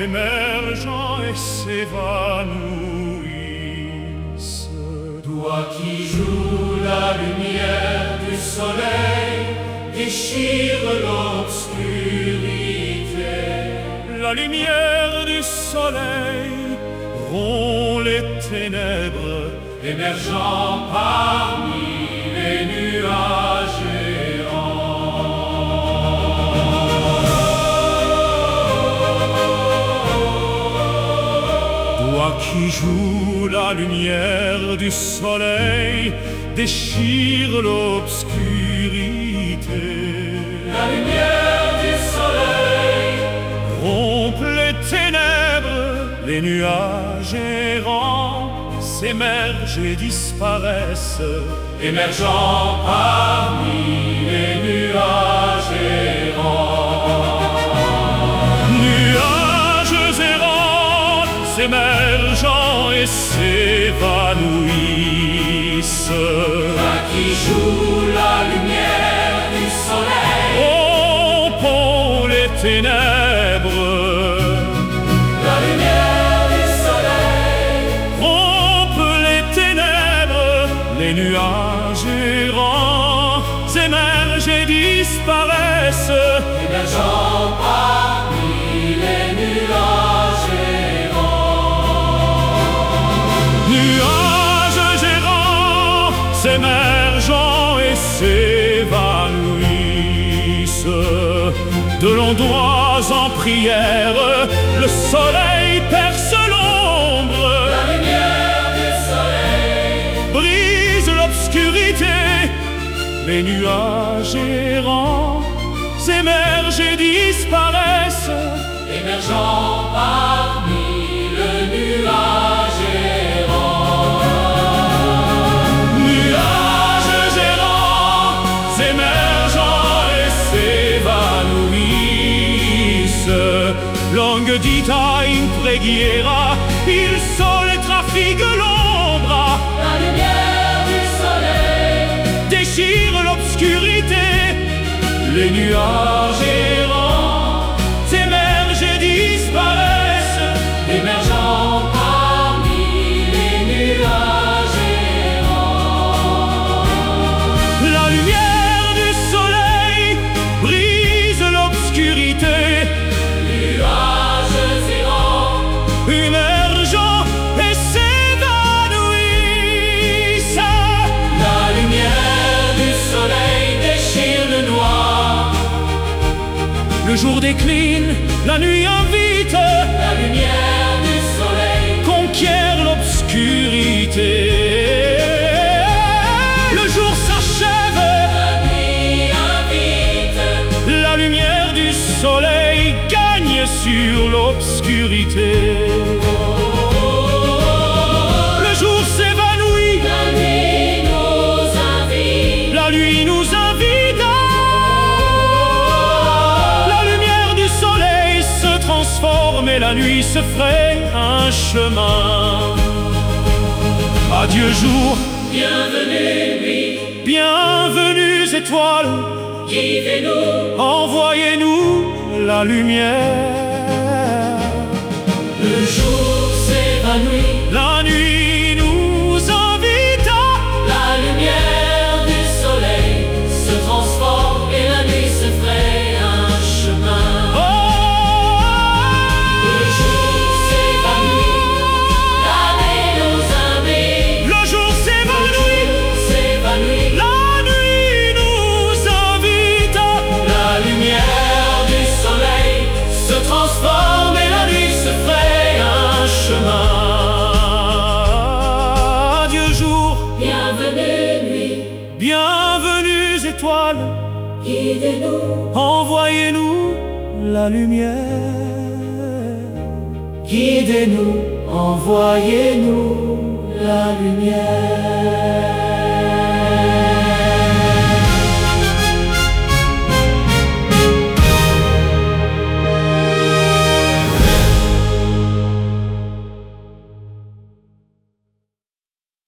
émergeant et s'évanouissent. Toi qui joues la lumière du soleil, déchire l'obscurité. La lumière du soleil rompt les ténèbres, émergeant parmi les nuages errants. Toi qui joues la lumière du soleil, déchire l'obscurité. La lumière du soleil rompt les ténèbres, les nuages errants s'émergent et disparaissent, émergeant parmi les nuages errants. Nuages errants s'émergeant et s'évanouissent. Toi qui joues la lumière du soleil, rompons les ténèbres. La lumière du soleil rompt les ténèbres, les nuages errants s'émergent et disparaissent, émergeant parmi les nuages errants. Nuages errants s'émergeant et s'évanouissent. De longs doigts en prière, le soleil perce l'ombre. La lumière du soleil brise l'obscurité. Les nuages errants s'émergent et disparaissent, émergeant parmi le nuage errant. Nuages errants s'émergeant et s'évanouissent. Longue dita in preghiera, il sole trafigue l'ombra. La lumière du soleil déchire l'obscurité. Les nuages errants s'émergent et disparaissent, émergeant parmi les nuages errants. La lumière du soleil brise l'obscurité. Nuages errants Émergeant et s'évanouissent. La lumière du soleil déchire le noir. Le jour décline, la nuit invite. La lumière du soleil conquiert l'obscurité. Le jour s'achève, la nuit invite. la lumière du soleil gagne sur l'obscurité. Le jour s'évanouit, La nuit nous invite. la nuit nous invite. La lumière du soleil se transforme et la nuit se fraye un chemin. Adieu jour, Bienvenue nuit, bienvenue étoiles, guidez-nous. envoyez-nous la lumière. Le jour s'évanouit. La nuit nous invite. La lumière du soleil se transforme et la nuit se fraye un chemin. Le jour s'évanouit, la nuit nous invite. Le jour s'évanouit, S'évanouit, la nuit nous invite. la lumière du soleil se transforme et la nuit se fraye un chemin. Adieu jour, Bienvenue nuit, bienvenue étoiles, guidez-nous. envoyez-nous la lumière. Guidez-nous, envoyez-nous la lumière.